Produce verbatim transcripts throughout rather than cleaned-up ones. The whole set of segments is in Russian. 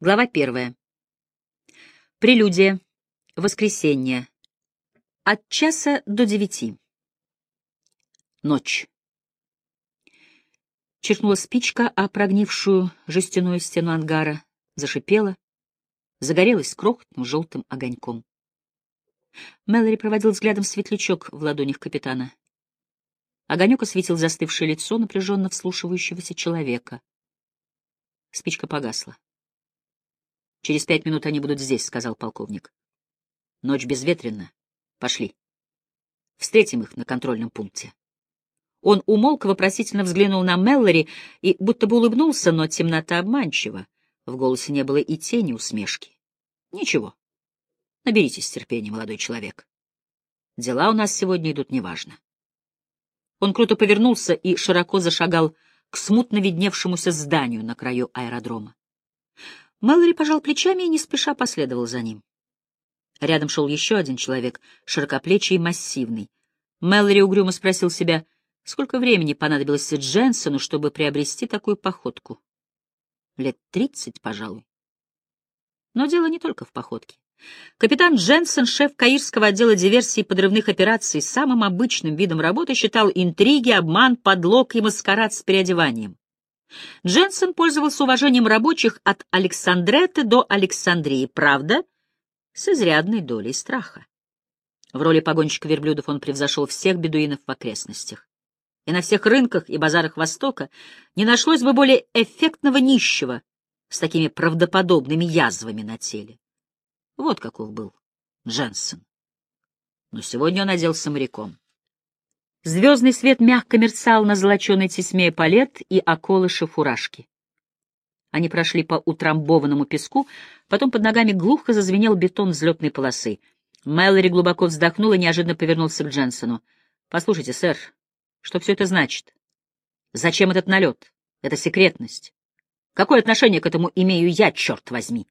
Глава первая. Прелюдия. Воскресенье. От часа до девяти. Ночь. Чиркнула спичка о прогнившую жестяную стену ангара, зашипела, загорелась крохотным желтым огоньком. Мэлори проводил взглядом светлячок в ладонях капитана. Огонек осветил застывшее лицо напряженно вслушивающегося человека. Спичка погасла. «Через пять минут они будут здесь», — сказал полковник. «Ночь безветренна. Пошли. Встретим их на контрольном пункте». Он умолк, вопросительно взглянул на Мэлори и будто бы улыбнулся, но темнота обманчива. В голосе не было и тени усмешки. «Ничего. Наберитесь терпения, молодой человек. Дела у нас сегодня идут неважно». Он круто повернулся и широко зашагал к смутно видневшемуся зданию на краю аэродрома. Мэлори пожал плечами и не спеша последовал за ним. Рядом шел еще один человек, широкоплечий и массивный. Мэлори угрюмо спросил себя, сколько времени понадобилось Дженсену, чтобы приобрести такую походку. Лет тридцать, пожалуй. Но дело не только в походке. Капитан Дженсен, шеф Каирского отдела диверсий и подрывных операций, самым обычным видом работы считал интриги, обман, подлог и маскарад с переодеванием. Дженсен пользовался уважением рабочих от Александреты до Александрии, правда, с изрядной долей страха. В роли погонщика верблюдов он превзошел всех бедуинов в окрестностях. И на всех рынках и базарах Востока не нашлось бы более эффектного нищего с такими правдоподобными язвами на теле. Вот каков был Дженсен. Но сегодня он оделся моряком. Звездный свет мягко мерцал на золоченой тесьме эполет и околыше фуражки. Они прошли по утрамбованному песку, потом под ногами глухо зазвенел бетон взлетной полосы. Мэлори глубоко вздохнул и неожиданно повернулся к Дженсену. — Послушайте, сэр, что все это значит? Зачем этот налет? Это секретность. Какое отношение к этому имею я, черт возьми?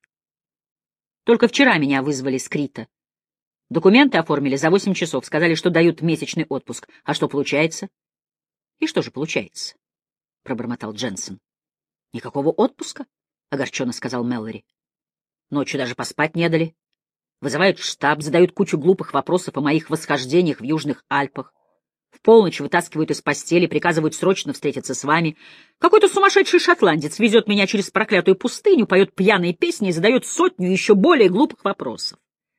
Только вчера меня вызвали с Крита. Документы оформили за восемь часов, сказали, что дают месячный отпуск. А что получается? — И что же получается? — пробормотал Дженсен. — Никакого отпуска, — огорченно сказал Мэлори. Ночью даже поспать не дали. Вызывают в штаб, задают кучу глупых вопросов о моих восхождениях в Южных Альпах. В полночь вытаскивают из постели, приказывают срочно встретиться с вами. Какой-то сумасшедший шотландец везет меня через проклятую пустыню, поет пьяные песни и задает сотню еще более глупых вопросов.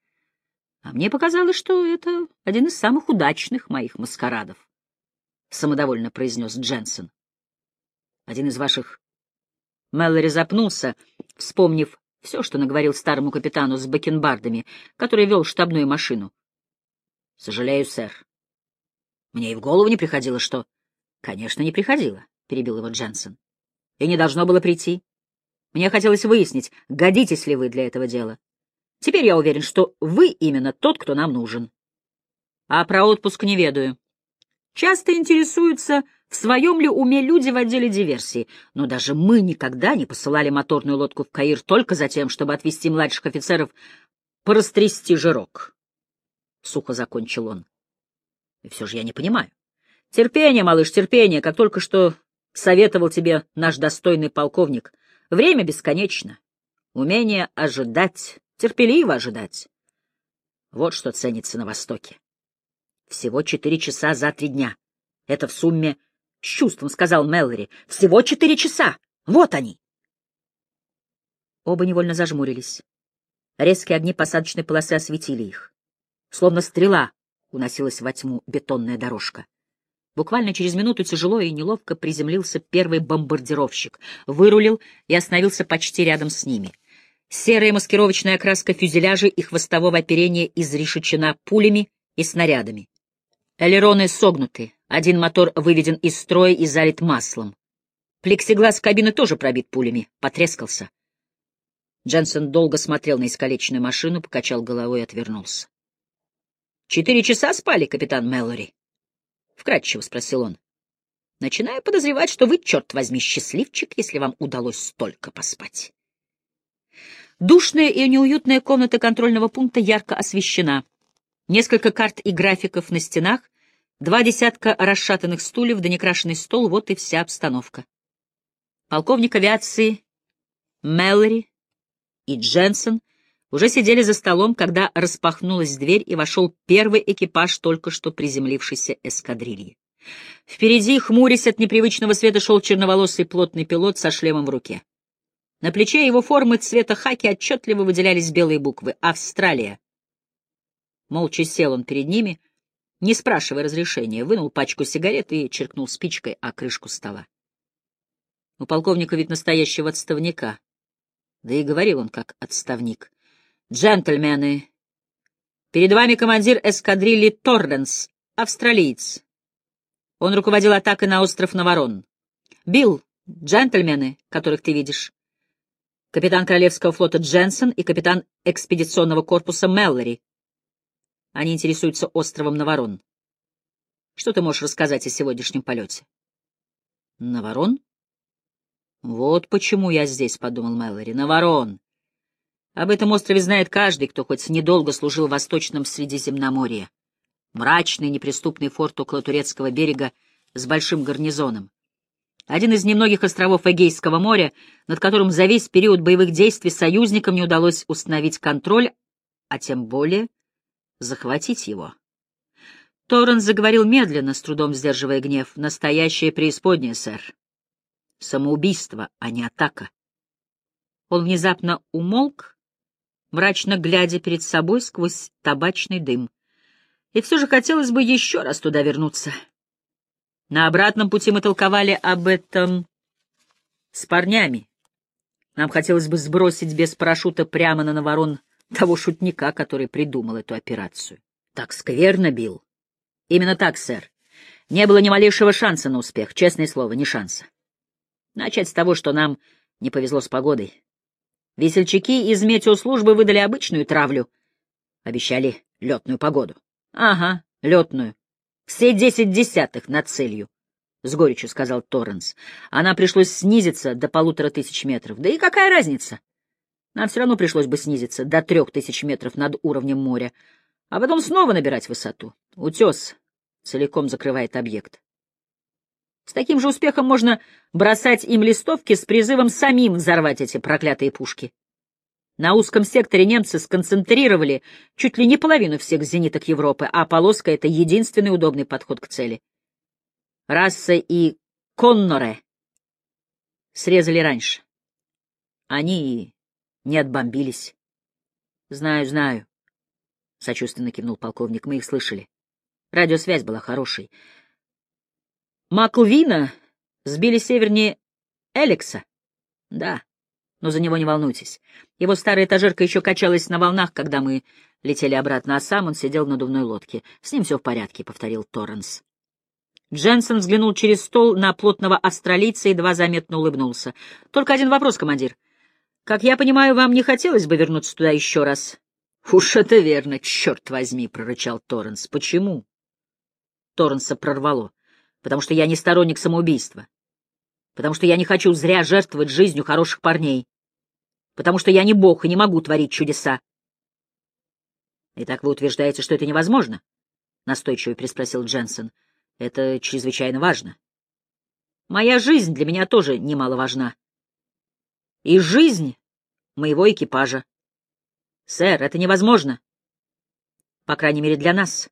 А мне показалось, что это один из самых удачных моих маскарадов, — самодовольно произнес Дженсен. Один из ваших... Мэлори запнулся, вспомнив все, что наговорил старому капитану с бакенбардами, который вел штабную машину. — Сожалею, сэр. Мне и в голову не приходило, что... — Конечно, не приходило, — перебил его Дженсен. — И не должно было прийти. Мне хотелось выяснить, годитесь ли вы для этого дела. Теперь я уверен, что вы именно тот, кто нам нужен. А про отпуск не ведаю. Часто интересуются, в своем ли уме люди в отделе диверсии, но даже мы никогда не посылали моторную лодку в Каир только за тем, чтобы отвезти младших офицеров порастрясти жирок. Сухо закончил он. И все же я не понимаю. Терпение, малыш, терпение, как только что советовал тебе наш достойный полковник. Время бесконечно. Умение ожидать, терпеливо ожидать. Вот что ценится на Востоке. Всего четыре часа за три дня. Это в сумме, с чувством сказал Мэлори, всего четыре часа. Вот они. Оба невольно зажмурились. Резкие огни посадочной полосы осветили их. Словно стрела уносилась во тьму бетонная дорожка. Буквально через минуту тяжело и неловко приземлился первый бомбардировщик, вырулил и остановился почти рядом с ними. Серая маскировочная окраска фюзеляжа и хвостового оперения изрешечена пулями и снарядами. Элероны согнуты, один мотор выведен из строя и залит маслом. Плексиглаз кабины тоже пробит пулями, потрескался. Дженсен долго смотрел на искалеченную машину, покачал головой и отвернулся. «Четыре часа спали, капитан Мэлори?» — вкратчиво спросил он. «Начинаю подозревать, что вы, черт возьми, счастливчик, если вам удалось столько поспать». Душная и неуютная комната контрольного пункта ярко освещена. Несколько карт и графиков на стенах, два десятка расшатанных стульев да некрашенный стол — вот и вся обстановка. Полковник авиации Мэлори и Дженсен уже сидели за столом, когда распахнулась дверь и вошел первый экипаж только что приземлившейся эскадрильи. Впереди, хмурясь от непривычного света, шел черноволосый плотный пилот со шлемом в руке. На плече его формы цвета хаки отчетливо выделялись белые буквы «Австралия». Молча сел он перед ними, не спрашивая разрешения, вынул пачку сигарет и черкнул спичкой о крышку стола. У полковника вид настоящего отставника, да и говорил он как отставник. «Джентльмены, перед вами командир эскадрильи Торренс, австралиец. Он руководил атакой на остров Наварон. Билл, джентльмены, которых ты видишь, капитан Королевского флота Дженсен и капитан экспедиционного корпуса Меллори. Они интересуются островом Наварон. Что ты можешь рассказать о сегодняшнем полете?» «Наварон? Вот почему я здесь», — подумал Мэллори. «Наварон. Об этом острове знает каждый, кто хоть недолго служил в Восточном Средиземноморье. Мрачный, неприступный форт около турецкого берега с большим гарнизоном. Один из немногих островов Эгейского моря, над которым за весь период боевых действий союзникам не удалось установить контроль, а тем более захватить его». Торренс заговорил медленно, с трудом сдерживая гнев. «Настоящее преисподнее, сэр. Самоубийство, а не атака». Он внезапно умолк, мрачно глядя перед собой сквозь табачный дым. И все же хотелось бы еще раз туда вернуться. На обратном пути мы толковали об этом с парнями. Нам хотелось бы сбросить без парашюта прямо на Наварон того шутника, который придумал эту операцию. Так скверно, Билл. Именно так, сэр. Не было ни малейшего шанса на успех, честное слово, ни шанса. Начать с того, что нам не повезло с погодой. Весельчаки из метеослужбы выдали обычную травлю. Обещали летную погоду. Ага, летную. Все десять десятых над целью, — с горечью сказал Торренс. Она пришлось снизиться до полутора тысяч метров. Да и какая разница? Нам все равно пришлось бы снизиться до трех тысяч метров над уровнем моря, а потом снова набирать высоту. Утес целиком закрывает объект. С таким же успехом можно бросать им листовки с призывом самим взорвать эти проклятые пушки. На узком секторе немцы сконцентрировали чуть ли не половину всех зениток Европы, а полоска — это единственный удобный подход к цели. Расса и Конноре срезали раньше. Они не отбомбились. — Знаю, знаю, — сочувственно кивнул полковник, — мы их слышали. Радиосвязь была хорошей. Маклвина сбили севернее Элекса? Да, но за него не волнуйтесь. Его старая этажерка еще качалась на волнах, когда мы летели обратно, а сам он сидел в надувной лодке. С ним все в порядке, — повторил Торренс. Дженсен взглянул через стол на плотного австралийца и едва заметно улыбнулся. — Только один вопрос, командир. Как я понимаю, вам не хотелось бы вернуться туда еще раз? — Уж это верно, черт возьми, — прорычал Торренс. — Почему? Торренса прорвало. — Потому что я не сторонник самоубийства. Потому что я не хочу зря жертвовать жизнью хороших парней. Потому что я не бог и не могу творить чудеса. — Итак, вы утверждаете, что это невозможно? — настойчиво переспросил Дженсен. — Это чрезвычайно важно. Моя жизнь для меня тоже немало важна. И жизнь моего экипажа. Сэр, это невозможно. По крайней мере, для нас.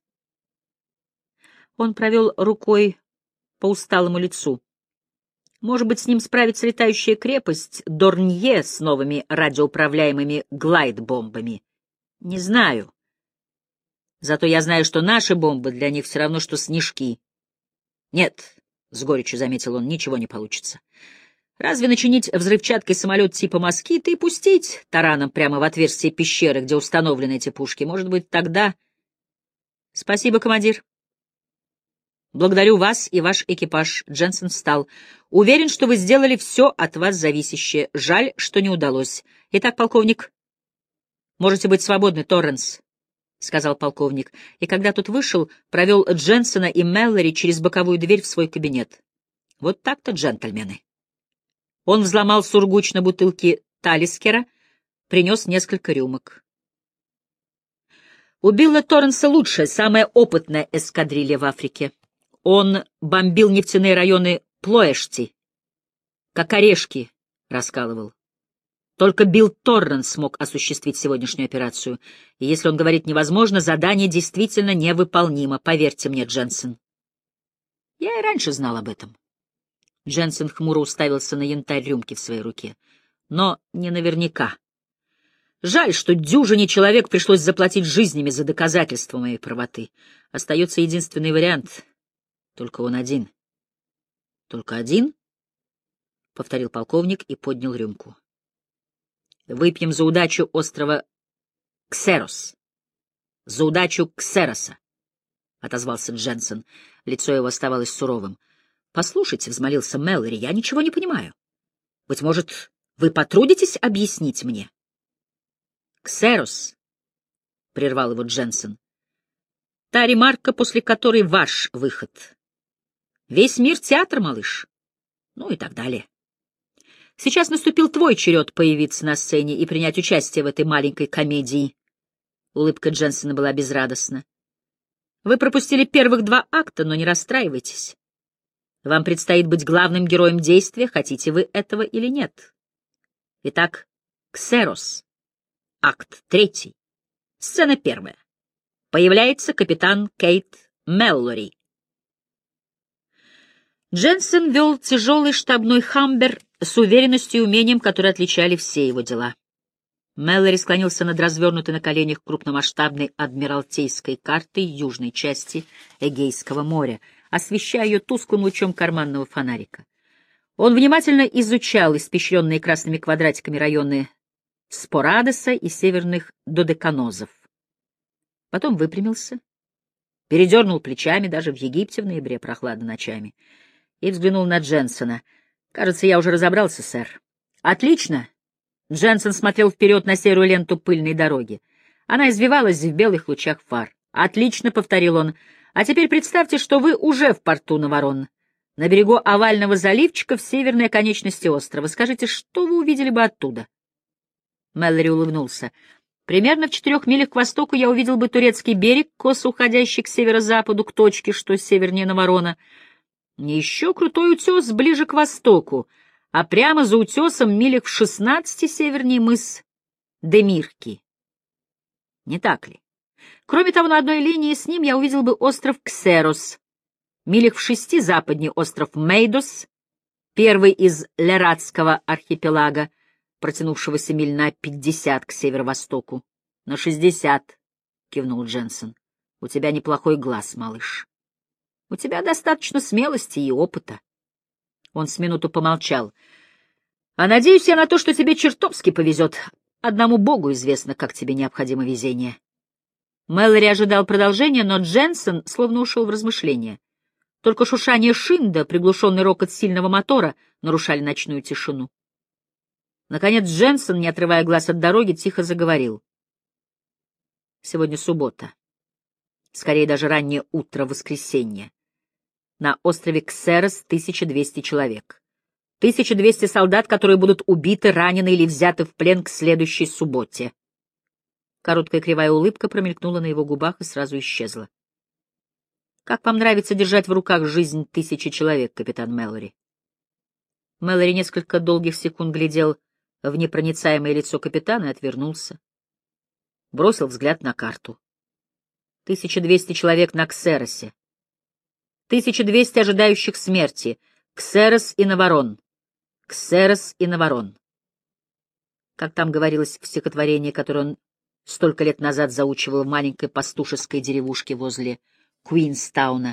Он провел рукой по усталому лицу. Может быть, с ним справится летающая крепость Дорнье с новыми радиоуправляемыми глайд-бомбами. Не знаю. Зато я знаю, что наши бомбы для них все равно, что снежки. Нет, — с горечью заметил он, — ничего не получится. Разве начинить взрывчаткой самолет типа «Москит» и пустить тараном прямо в отверстие пещеры, где установлены эти пушки? Может быть, тогда... Спасибо, командир. Благодарю вас и ваш экипаж. Дженсен встал. Уверен, что вы сделали все от вас зависящее. Жаль, что не удалось. Итак, полковник, можете быть свободны, Торренс, — сказал полковник, и когда тот вышел, провел Дженсена и Меллори через боковую дверь в свой кабинет. Вот так-то, джентльмены. Он взломал сургуч на бутылке Талискера, принес несколько рюмок. У Билла Торренса лучшая, самая опытная эскадрилья в Африке. Он бомбил нефтяные районы Плоэшти, как орешки раскалывал. Только Билл Торренс смог осуществить сегодняшнюю операцию, и если он говорит «невозможно», задание действительно невыполнимо, поверьте мне, Дженсен. Я и раньше знал об этом. Дженсен хмуро уставился на янтарь рюмки в своей руке. Но не наверняка. Жаль, что дюжине человек пришлось заплатить жизнями за доказательство моей правоты. Остается единственный вариант. Только он один. Только один? — повторил полковник и поднял рюмку. Выпьем за удачу острова Ксерос. За удачу Ксероса, — отозвался Дженсен. Лицо его оставалось суровым. — Послушайте, — взмолился Мэллори, — я ничего не понимаю. Быть может, вы потрудитесь объяснить мне? — Ксерос, — прервал его Дженсен, — та ремарка, после которой ваш выход. Весь мир — театр, малыш. Ну и так далее. Сейчас наступил твой черед появиться на сцене и принять участие в этой маленькой комедии. Улыбка Дженсена была безрадостна. Вы пропустили первых два акта, но не расстраивайтесь. Вам предстоит быть главным героем действия, хотите вы этого или нет. Итак, Ксерос. Акт третий. Сцена первая. Появляется капитан Кейт Мэллори. Дженсен вел тяжелый штабной хамбер с уверенностью и умением, которые отличали все его дела. Мэллори склонился над развернутой на коленях крупномасштабной адмиралтейской картой южной части Эгейского моря, освещая ее тусклым лучом карманного фонарика. Он внимательно изучал испещренные красными квадратиками районы Спорадоса и северных додеканозов. Потом выпрямился, передернул плечами, даже в Египте в ноябре прохладно ночами, и взглянул на Дженсена. «Кажется, я уже разобрался, сэр». «Отлично!» Дженсен смотрел вперед на серую ленту пыльной дороги. Она извивалась в белых лучах фар. «Отлично!» — повторил он. «А теперь представьте, что вы уже в порту Наварон, на берегу овального заливчика в северной оконечности острова. Скажите, что вы увидели бы оттуда?» Мэллори улыбнулся. «Примерно в четырех милях к востоку я увидел бы турецкий берег, косо уходящий к северо-западу, к точке, что севернее Наварона. Еще крутой утес ближе к востоку, а прямо за утесом милях в шестнадцати севернее мыс Демирки. Не так ли? Кроме того, на одной линии с ним я увидел бы остров Ксерос, милях в шести западнее остров Мейдос, первый из Лератского архипелага, протянувшегося миль на пятьдесят к северо-востоку. — На шестьдесят, — кивнул Дженсен. — У тебя неплохой глаз, малыш. У тебя достаточно смелости и опыта. Он с минуту помолчал. — А надеюсь я на то, что тебе чертовски повезет. Одному Богу известно, как тебе необходимо везение. Мэллори ожидал продолжения, но Дженсен словно ушел в размышления. Только шуршание шин да приглушенный рокот сильного мотора нарушали ночную тишину. Наконец Дженсен, не отрывая глаз от дороги, тихо заговорил. Сегодня суббота. Скорее даже раннее утро воскресенья. На острове Ксерос тысяча двести человек. тысяча двести солдат, которые будут убиты, ранены или взяты в плен к следующей субботе. Короткая кривая улыбка промелькнула на его губах и сразу исчезла. «Как вам нравится держать в руках жизнь тысячи человек, капитан Мэллори?» Мэллори несколько долгих секунд глядел в непроницаемое лицо капитана и отвернулся. Бросил взгляд на карту. Тысяча двести человек на Ксеросе. Тысяча двести ожидающих смерти. Ксерос и Наварон. Ксерос и Наварон. Как там говорилось в стихотворении, которое он столько лет назад заучивал в маленькой пастушеской деревушке возле Куинстауна.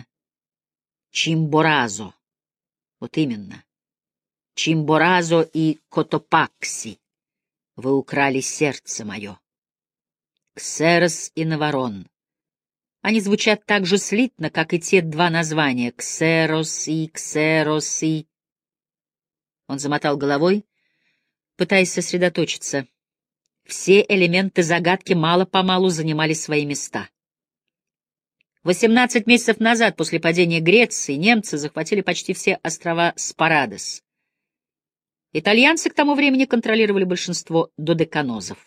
Чимборазо. Вот именно. Чимборазо и Котопакси. Вы украли сердце мое. Ксерос и Наварон. Они звучат так же слитно, как и те два названия — Ксерос и Ксерос и... Он замотал головой, пытаясь сосредоточиться. Все элементы загадки мало-помалу занимали свои места. Восемнадцать месяцев назад, после падения Греции, немцы захватили почти все острова Спарадос. Итальянцы к тому времени контролировали большинство додеканозов.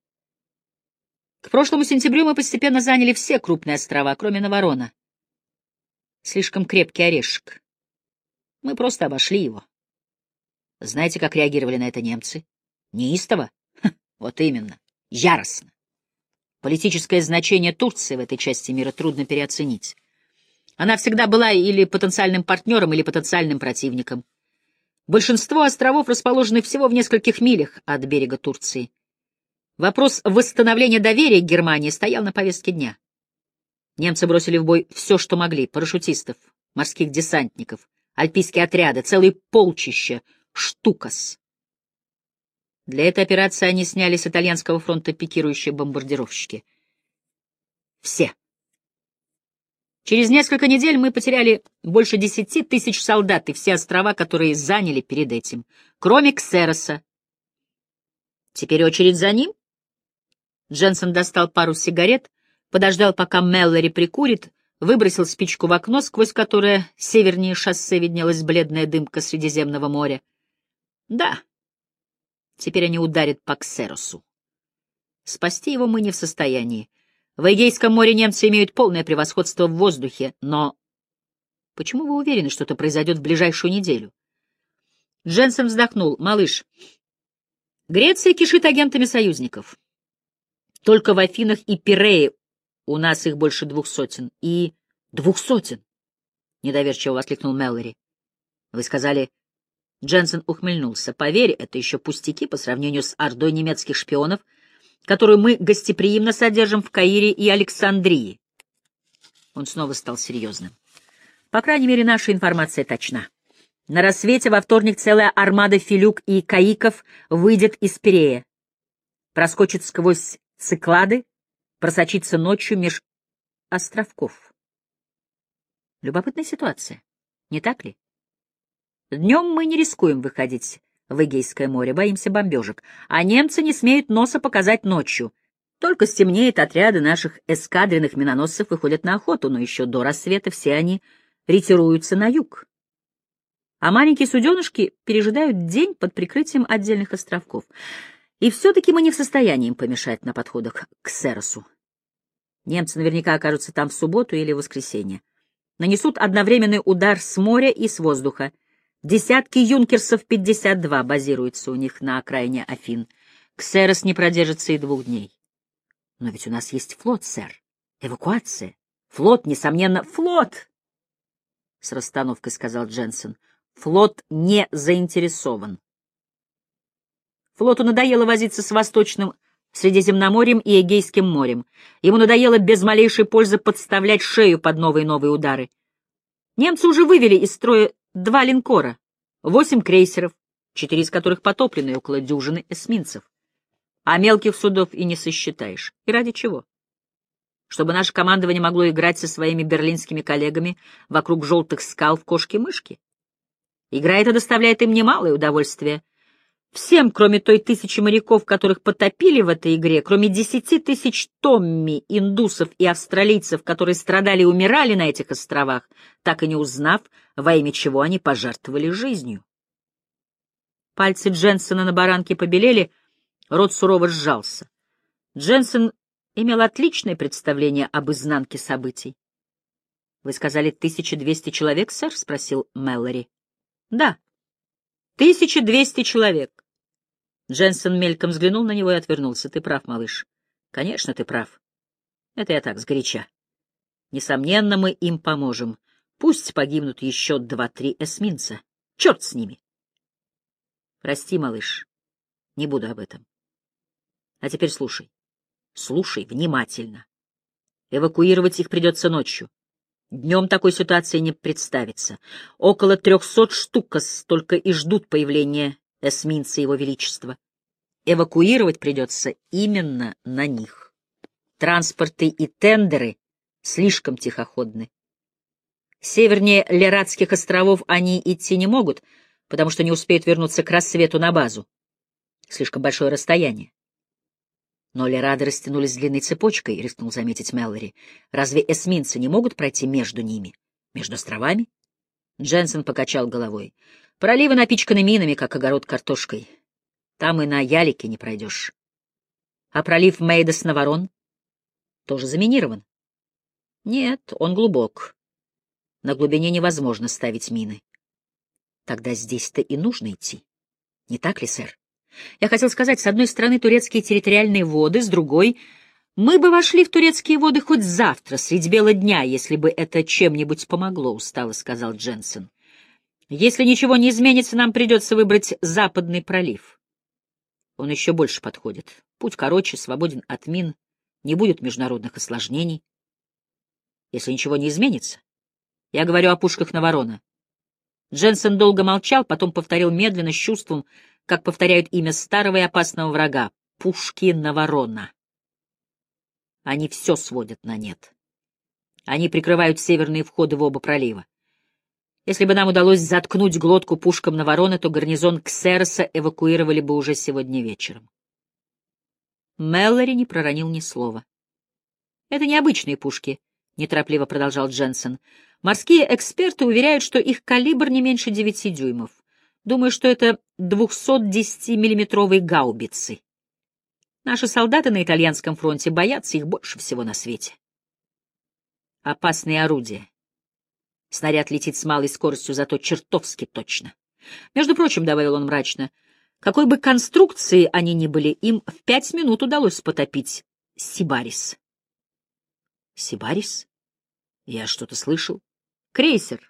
К прошлому сентябрю мы постепенно заняли все крупные острова, кроме Наварона. Слишком крепкий орешек. Мы просто обошли его. Знаете, как реагировали на это немцы? Неистово? Вот именно. Яростно. Политическое значение Турции в этой части мира трудно переоценить. Она всегда была или потенциальным партнером, или потенциальным противником. Большинство островов расположены всего в нескольких милях от берега Турции. Вопрос восстановления доверия к Германии стоял на повестке дня. Немцы бросили в бой все, что могли: парашютистов, морских десантников, альпийские отряды, целые полчища, штукас. Для этой операции они сняли с итальянского фронта пикирующие бомбардировщики. Все. Через несколько недель мы потеряли больше десяти тысяч солдат и все острова, которые заняли перед этим, кроме Ксероса. Теперь очередь за ним. Дженсен достал пару сигарет, подождал, пока Мэллори прикурит, выбросил спичку в окно, сквозь которое севернее шоссе виднелась бледная дымка Средиземного моря. Да, теперь они ударят по Ксеросу. Спасти его мы не в состоянии. В Эгейском море немцы имеют полное превосходство в воздухе, но... Почему вы уверены, что это произойдет в ближайшую неделю? Дженсен вздохнул. Малыш, Греция кишит агентами союзников. Только в Афинах и Пирее у нас их больше двух сотен. И... Двух сотен! Недоверчиво воскликнул Мэллори. Вы сказали... Дженсен ухмыльнулся. Поверь, это еще пустяки по сравнению с ордой немецких шпионов, которую мы гостеприимно содержим в Каире и Александрии. Он снова стал серьезным. По крайней мере, наша информация точна. На рассвете во вторник целая армада филюк и каиков выйдет из Пирея, проскочит сквозь Циклады, просочится ночью меж островков. Любопытная ситуация, не так ли? Днем мы не рискуем выходить в Эгейское море, боимся бомбежек, а немцы не смеют носа показать ночью. Только стемнеет, отряды наших эскадренных миноносцев выходят на охоту, но еще до рассвета все они ретируются на юг. А маленькие суденышки пережидают день под прикрытием отдельных островков. И все-таки мы не в состоянии им помешать на подходах к Ксеросу. Немцы наверняка окажутся там в субботу или воскресенье. Нанесут одновременный удар с моря и с воздуха. Десятки юнкерсов пятьдесят два базируются у них на окраине Афин. Ксерос не продержится и двух дней. Но ведь у нас есть флот, сэр. Эвакуация. Флот, несомненно, флот! С расстановкой сказал Дженсен. Флот не заинтересован. Флоту надоело возиться с Восточным Средиземноморьем и Эгейским морем. Ему надоело без малейшей пользы подставлять шею под новые и новые удары. Немцы уже вывели из строя два линкора, восемь крейсеров, четыре из которых потоплены, и около дюжины эсминцев. А мелких судов и не сосчитаешь. И ради чего? Чтобы наше командование могло играть со своими берлинскими коллегами вокруг желтых скал в кошки-мышки? Игра эта доставляет им немалое удовольствие. Всем, кроме той тысячи моряков, которых потопили в этой игре, кроме десяти тысяч томми, индусов и австралийцев, которые страдали и умирали на этих островах, так и не узнав, во имя чего они пожертвовали жизнью. Пальцы Дженсена на баранке побелели, рот сурово сжался. Дженсен имел отличное представление об изнанке событий. — Вы сказали, тысяча двести человек, сэр? — спросил Мэллори. — Да, тысяча двести человек. Дженсен мельком взглянул на него и отвернулся. — Ты прав, малыш. Конечно, ты прав. Это я так, сгоряча. Несомненно, мы им поможем. Пусть погибнут еще два-три эсминца. Черт с ними. Прости, малыш, не буду об этом. А теперь слушай. Слушай внимательно. Эвакуировать их придется ночью. Днем такой ситуации не представится. Около трехсот штукас только и ждут появления эсминца Его Величества. Эвакуировать придется именно на них. Транспорты и тендеры слишком тихоходны. Севернее Лератских островов они идти не могут, потому что не успеют вернуться к рассвету на базу. Слишком большое расстояние. Но Лерады растянулись длинной цепочкой, — рискнул заметить Мэллори. Разве эсминцы не могут пройти между ними? Между островами? Дженсен покачал головой. Проливы напичканы минами, как огород картошкой. Там и на ялике не пройдешь. А пролив Мейдас-Наварон тоже заминирован? Нет, он глубок. На глубине невозможно ставить мины. Тогда здесь-то и нужно идти. Не так ли, сэр? Я хотел сказать, с одной стороны турецкие территориальные воды, с другой — мы бы вошли в турецкие воды хоть завтра, средь бела дня, если бы это чем-нибудь помогло, — устало сказал Дженсен. Если ничего не изменится, нам придется выбрать Западный пролив. Он еще больше подходит. Путь короче, свободен от мин, не будет международных осложнений. Если ничего не изменится, я говорю о пушках Наворона. Дженсен долго молчал, потом повторил медленно, с чувством, как повторяют имя старого и опасного врага — пушки Наворона. Они все сводят на нет. Они прикрывают северные входы в оба пролива. Если бы нам удалось заткнуть глотку пушкам Наворона, то гарнизон Ксероса эвакуировали бы уже сегодня вечером. Мэллори не проронил ни слова. «Это необычные пушки», — неторопливо продолжал Дженсен. «Морские эксперты уверяют, что их калибр не меньше девяти дюймов. Думаю, что это двухсотдесятимиллиметровые гаубицы. Наши солдаты на итальянском фронте боятся их больше всего на свете. Опасные орудия. Снаряд летит с малой скоростью, зато чертовски точно. Между прочим, — добавил он мрачно, — какой бы конструкции они ни были, им в пять минут удалось потопить Сибарис. Сибарис? Я что-то слышал. Крейсер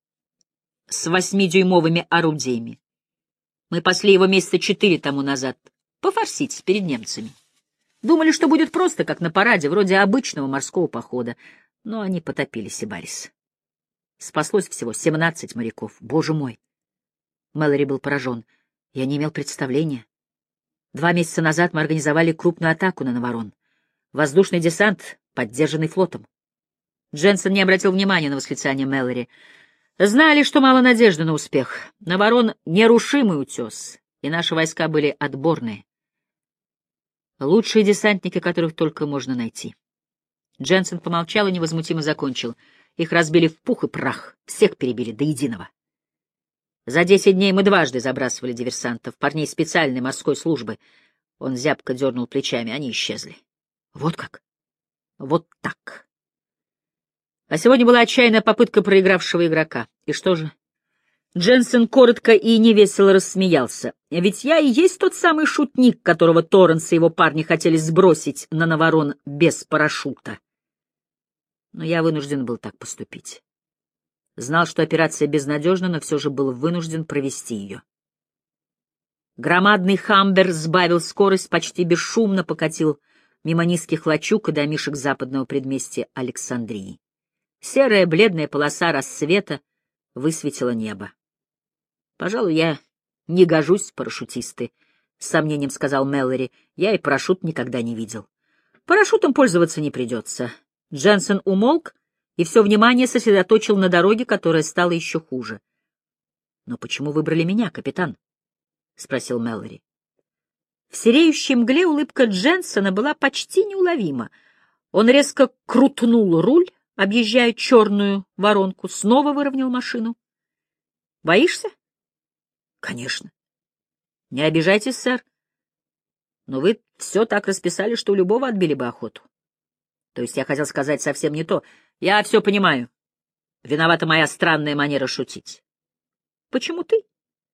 с восьмидюймовыми орудиями. Мы пасли его месяца четыре тому назад, пофорсить перед немцами. Думали, что будет просто, как на параде, вроде обычного морского похода, но они потопили Сибарис. Спаслось всего семнадцать моряков. Боже мой! Мэллори был поражен. Я не имел представления. Два месяца назад мы организовали крупную атаку на Наворон. Воздушный десант, поддержанный флотом. Дженсен не обратил внимания на восклицание Мэллори. Знали, что мало надежды на успех. Наворон — нерушимый утес, и наши войска были отборные. Лучшие десантники, которых только можно найти. Дженсен помолчал и невозмутимо закончил. Их разбили в пух и прах, всех перебили до единого. За десять дней мы дважды забрасывали диверсантов, парней специальной морской службы. Он зябко дернул плечами, они исчезли. Вот как? Вот так. А сегодня была отчаянная попытка проигравшего игрока. И что же? Дженсен коротко и невесело рассмеялся. Ведь я и есть тот самый шутник, которого Торренс и его парни хотели сбросить на Наворон без парашюта. Но я вынужден был так поступить. Знал, что операция безнадежна, но все же был вынужден провести ее. Громадный «Хамбер» сбавил скорость, почти бесшумно покатил мимо низких лачуг и домишек западного предместья Александрии. Серая бледная полоса рассвета высветила небо. «Пожалуй, я не гожусь в парашютисты», — с сомнением сказал Мэллори. «Я и парашют никогда не видел. Парашютом пользоваться не придется». Дженсен умолк и все внимание сосредоточил на дороге, которая стала еще хуже. — Но почему выбрали меня, капитан? — спросил Мэллори. В сереющей мгле улыбка Дженсена была почти неуловима. Он резко крутнул руль, объезжая черную воронку, снова выровнял машину. — Боишься? — Конечно. — Не обижайтесь, сэр. Но вы все так расписали, что у любого отбили бы охоту. То есть я хотел сказать совсем не то. Я все понимаю. Виновата моя странная манера шутить. Почему ты?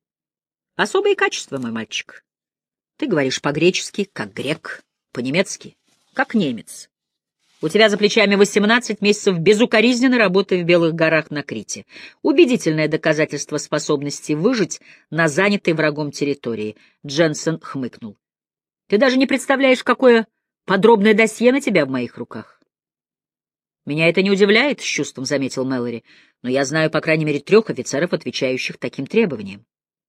Особые качества, мой мальчик. Ты говоришь по-гречески, как грек, по-немецки, как немец. У тебя за плечами восемнадцать месяцев безукоризненной работы в Белых горах на Крите. Убедительное доказательство способности выжить на занятой врагом территории. Дженсен хмыкнул. Ты даже не представляешь, какое подробное досье на тебя в моих руках. Меня это не удивляет, — с чувством заметил Мэллори, — но я знаю по крайней мере трех офицеров, отвечающих таким требованиям.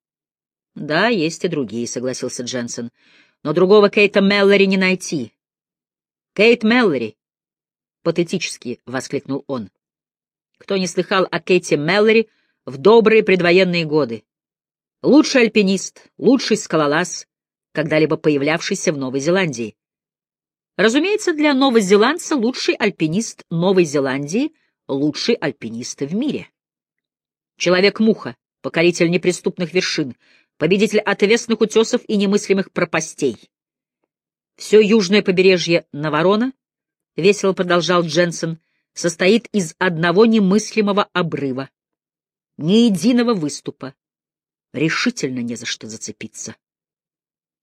— Да, есть и другие, — согласился Дженсен, — но другого Кейта Мэллори не найти. — Кейт Мэллори! — патетически воскликнул он. Кто не слыхал о Кейте Мэллори в добрые предвоенные годы? Лучший альпинист, лучший скалолаз, когда-либо появлявшийся в Новой Зеландии. Разумеется, для новозеландца лучший альпинист Новой Зеландии — лучший альпинист в мире. Человек-муха, покоритель неприступных вершин, победитель отвесных утесов и немыслимых пропастей. Все южное побережье Наворона, — весело продолжал Дженсен, — состоит из одного немыслимого обрыва, ни единого выступа. Решительно не за что зацепиться.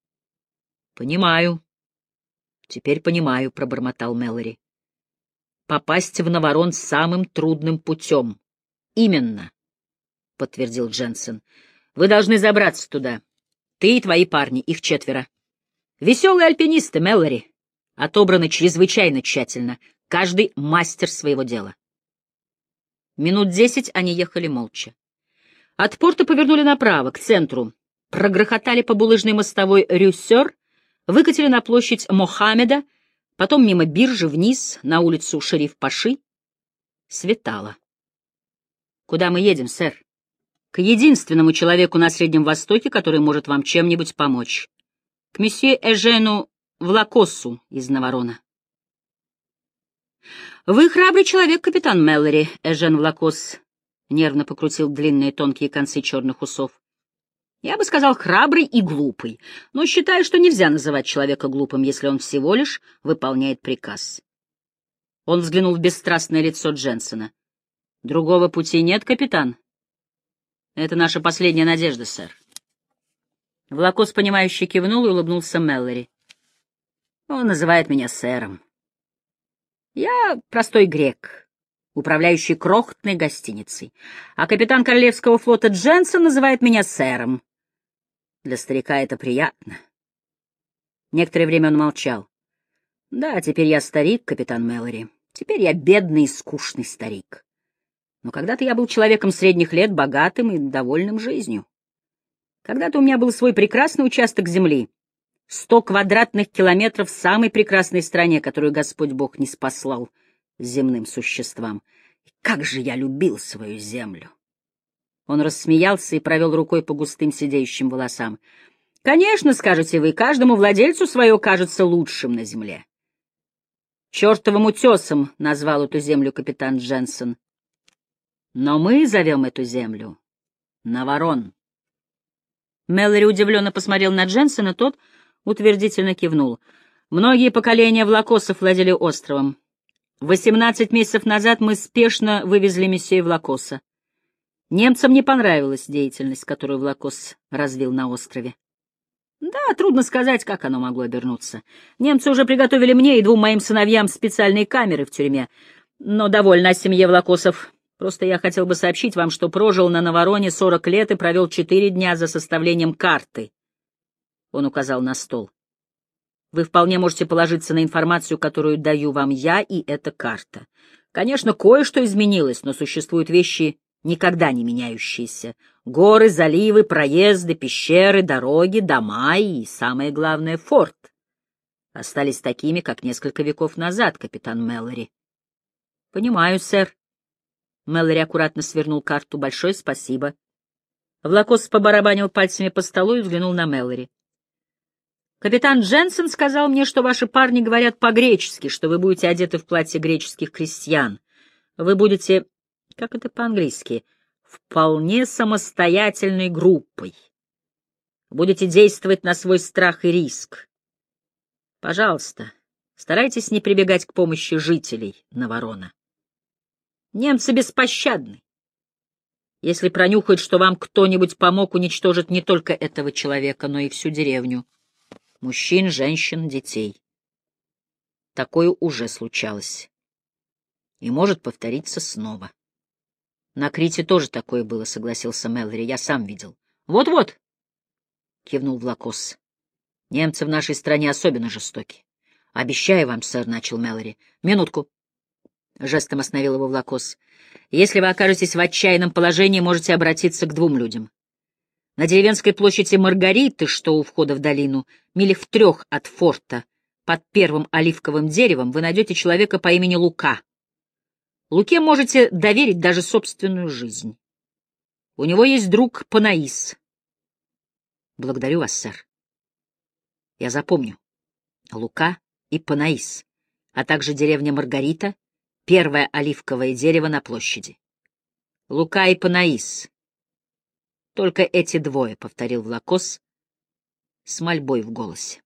Понимаю. Теперь понимаю, — пробормотал Мэлори. Попасть в Наварон самым трудным путем. Именно, — подтвердил Дженсен. Вы должны забраться туда. Ты и твои парни, их четверо. Веселые альпинисты, Мэлори, отобраны чрезвычайно тщательно. Каждый мастер своего дела. Минут десять они ехали молча. От порта повернули направо, к центру, прогрохотали по булыжной мостовой Рюссер, выкатили на площадь Мохаммеда, потом мимо биржи вниз, на улицу Шериф-Паши. Светало. «Куда мы едем, сэр?» «К единственному человеку на Среднем Востоке, который может вам чем-нибудь помочь. К месье Эжену Влакоссу из Наварона». «Вы храбрый человек, капитан Мэлори», — Эжен Влакос нервно покрутил длинные тонкие концы черных усов. «Я бы сказал, храбрый и глупый, но считаю, что нельзя называть человека глупым, если он всего лишь выполняет приказ». Он взглянул в бесстрастное лицо Дженсена. «Другого пути нет, капитан?» «Это наша последняя надежда, сэр». Влакос, понимающе кивнул и улыбнулся Мэлори. «Он называет меня сэром. Я простой грек, управляющий крохотной гостиницей, а капитан Королевского флота Дженсен называет меня сэром. Для старика это приятно». Некоторое время он молчал. «Да, теперь я старик, капитан Мэлори. Теперь я бедный и скучный старик. Но когда-то я был человеком средних лет, богатым и довольным жизнью. Когда-то у меня был свой прекрасный участок земли, сто квадратных километров в самой прекрасной стране, которую Господь Бог не спаслал земным существам. И как же я любил свою землю!» Он рассмеялся и провел рукой по густым сидеющим волосам. «Конечно, скажете вы, каждому владельцу свое кажется лучшим на земле». «Чертовым утесом» назвал эту землю капитан Дженсен. «Но мы зовем эту землю Наварон». Мэлори удивленно посмотрел на Дженсена, тот утвердительно кивнул. «Многие поколения Влакосов владели островом. Восемнадцать месяцев назад мы спешно вывезли месье Влакоса. Немцам не понравилась деятельность, которую Влакос развил на острове. Да, трудно сказать, как оно могло обернуться. Немцы уже приготовили мне и двум моим сыновьям специальные камеры в тюрьме. Но довольно о семье Влакосов. Просто я хотел бы сообщить вам, что прожил на Навароне сорок лет и провел четыре дня за составлением карты». Он указал на стол. «Вы вполне можете положиться на информацию, которую даю вам я, и эта карта. Конечно, кое-что изменилось, но существуют вещи, никогда не меняющиеся. Горы, заливы, проезды, пещеры, дороги, дома и, самое главное, форт остались такими, как несколько веков назад, капитан Мэлори». «Понимаю, сэр». Мэлори аккуратно свернул карту. «Большое спасибо». Влакос побарабанил пальцами по столу и взглянул на Мэлори. «Капитан Дженсен сказал мне, что ваши парни говорят по-гречески, что вы будете одеты в платье греческих крестьян. Вы будете, как это по-английски, вполне самостоятельной группой. Будете действовать на свой страх и риск. Пожалуйста, старайтесь не прибегать к помощи жителей Наварона. Немцы беспощадны. Если пронюхают, что вам кто-нибудь помог, уничтожат не только этого человека, но и всю деревню. Мужчин, женщин, детей. Такое уже случалось. И может повториться снова. На Крите тоже такое было, согласился Мэлори, я сам видел. Вот-вот, кивнул Влакос. Немцы в нашей стране особенно жестоки. Обещаю вам, сэр, начал Мэлори. Минутку. Жестом остановил его Влакос. Если вы окажетесь в отчаянном положении, можете обратиться к двум людям. На деревенской площади Маргариты, что у входа в долину, милях в трех от форта, под первым оливковым деревом, вы найдете человека по имени Лука. Луке можете доверить даже собственную жизнь. У него есть друг Панаис. Благодарю вас, сэр. Я запомню. Лука и Панаис, а также деревня Маргарита, первое оливковое дерево на площади. Лука и Панаис. Только эти двое, — повторил Влакос с мольбой в голосе.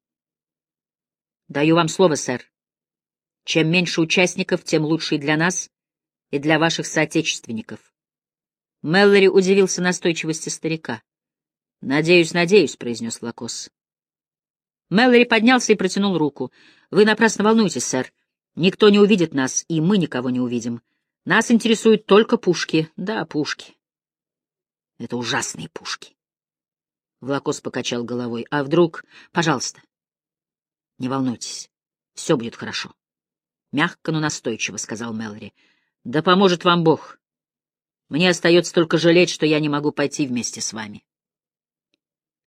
Даю вам слово, сэр. Чем меньше участников, тем лучше и для нас, и для ваших соотечественников. Мэлори удивился настойчивости старика. — Надеюсь, надеюсь, — произнес Влакос. Мэлори поднялся и протянул руку. «Вы напрасно волнуетесь, сэр. Никто не увидит нас, и мы никого не увидим. Нас интересуют только пушки. Да, пушки. Это ужасные пушки». Влакос покачал головой. «А вдруг... Пожалуйста, не волнуйтесь. Все будет хорошо». «Мягко, но настойчиво», — сказал Мэлори. «Да поможет вам Бог. Мне остается только жалеть, что я не могу пойти вместе с вами».